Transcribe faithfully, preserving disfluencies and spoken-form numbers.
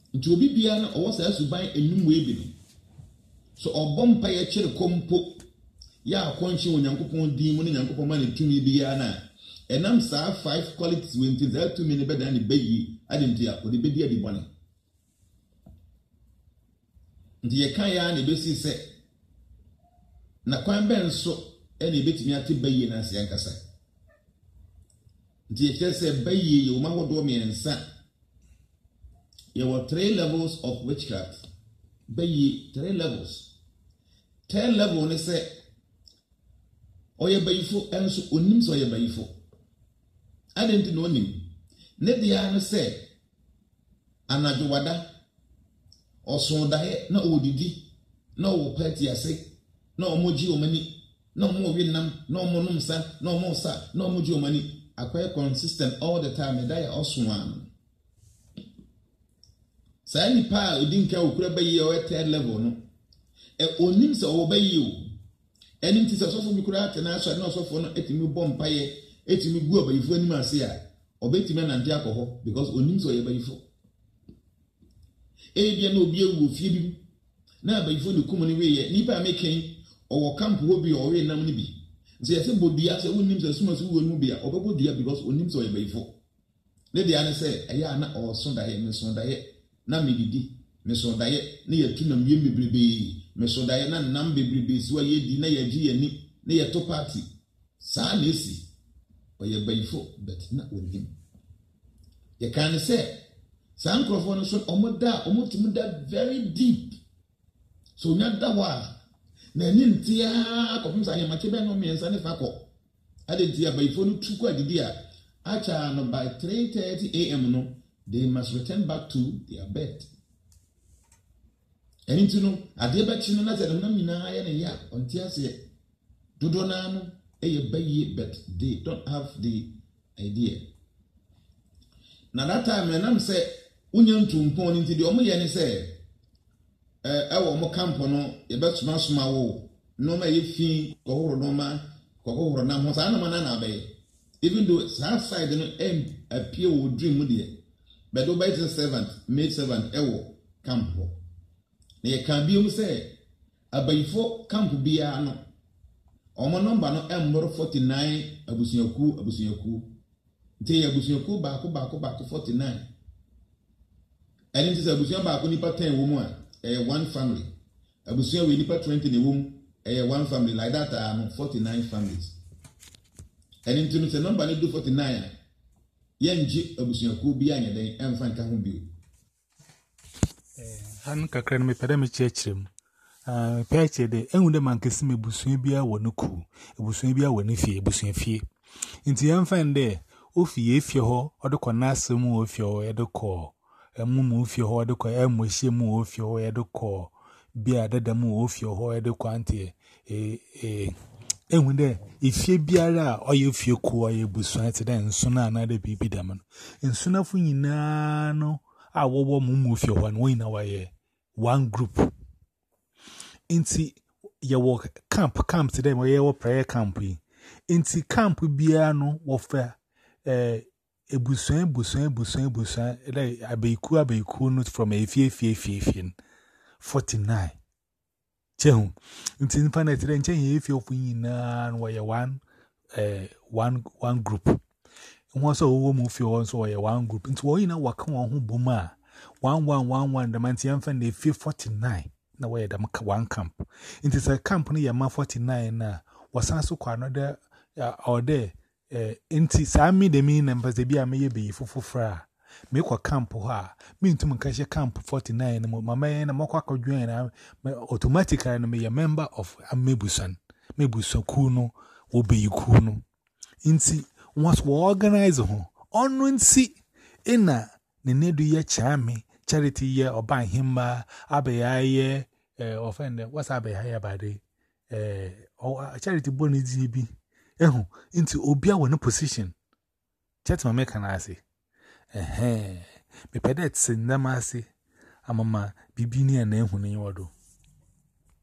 nti obi bia na owo sa suban enum we bi ni so obompa ye kire kompo ya akonchi onyankopon din mu ne nyankopon ma ne tumi bia na enam sa five qualities we nti za tumi ne beda ne bayi adintia odi bedi adi bone nti ye kan ya ne besi se na kwan ben so ene betimi ate bayi na se yankasa nti ye kire se bayi ye o ma hodo miensa. There were three levels of witchcraft. Bayi, three levels. Third level, they say, Oye bayifo, and so unim so oye bayifo. I didn't know him. Nediana say, Anajwada, or so dae, no odidi, no petty ase, no moji o mani, no more Vietnam, no more numsa, no more sa, no moji o mani. Acquire consistent all the time, and die also one. Sa ni pa odinka okura bayi o third level no e onim se o bayi o eni nti se sofo bi kura ate na so na sofo no etimi bom paye etimi gu abayifo anim ase a obetimi na nte akoho because onim se o ye bayifo e bia na obi ewu fie bi na abayifo ne kum ne we ye nipa meken o wo camp ho bi o we nam ne bi nti ye se bodua se onim se suma so wo nu bi a obebodua because onim se o ye bayifo le dia ne se eya na o so da ye me so da ye na medidi me so daye na ye tunam ye bebrebe me so daye na nam bebrebe so ye di na ye gi ani na ye to party sa na esi o ye bayifo but na onim ye kan say sa nkrofo no so omoda omotimuda very deep so nya da wa na ni ntia ko pumsa ye makebe no me nsa ne fa ko ade ntia bayifo no tuku adidi a acha no by three thirty a m no they must return back to their bed. And into no, I did back to no matter than a ya on Tiasia. Do donano, a baby, but they don't have the idea. Now that time, and I'm say, Union to pon into the Omoyan say, I will more camp on a bet smash my woe. No, my fee, or no man, or no was animal bay. Even though it's half side and end appear would dream with you. But obey the servant, maid servant, ewo, campo. They can be um say, a bayfo camp be ano. Omo number no M forty-nine, abusinyoku, abusinyoku. Te abusinyoku bako bako bako forty-nine. And it is abusinyo bako nipa ten woman, a one family. Abusinyo we nipa twenty ni wom, a one family. Like that, are forty-nine families. And into the number do forty-nine. Yenji abusuaku bi anya den emfa nka ho bi eh han kakra me pede me chechirem ah peche de enwu de mankesi me busuan bia wo no ku busuan bia wo ne fie busuan fie nti emfa nde ofie fie ho odekọ na asem ofie ho edekọ emumu ofie ho edekọ emohie mu ofie ho edekọ bia dadam ofie ho edekọ ante eh eh enwu de ifie biara oye fie ku oye busuan te den nso na na de bibi dem no nso fu nyina no a wowo mumu fie ho no nyina waye one group inti ye wo camp camp te dem ye wo prayer camp inti camp biara no wo fa eh ebusuan busuan busuan busuan like abeku abeku no from efie fie fie fie forty-nine Chehu, into infinite range, if you're na why one, uh, one, one group. And once a woman feel also a one group. Into all you know, what come on who boomer one, one, one, one, the man's young fan, they feel forty-nine. No way, the one camp. Into a company, a man forty-nine now was also quite another or there. Uh, into Sammy, the mean numbers, they be a maybe for fra. Make a camp ha mean to Makashi camp forty-nine, my man, a moquaco join automatically and be a member of a Mebusan. Mebusan Kuno will be you Kuno. Insi once we organize home on when see in a Nedu ye charmy, charity ye or buy him by Abbey ye offender. What's Abbey higher by the eh or charity bonny G B. Eh, into Obia when no position. Chat my mechanizing. Eh, me pedet send them asi. Amama, bibini and ehuni wado.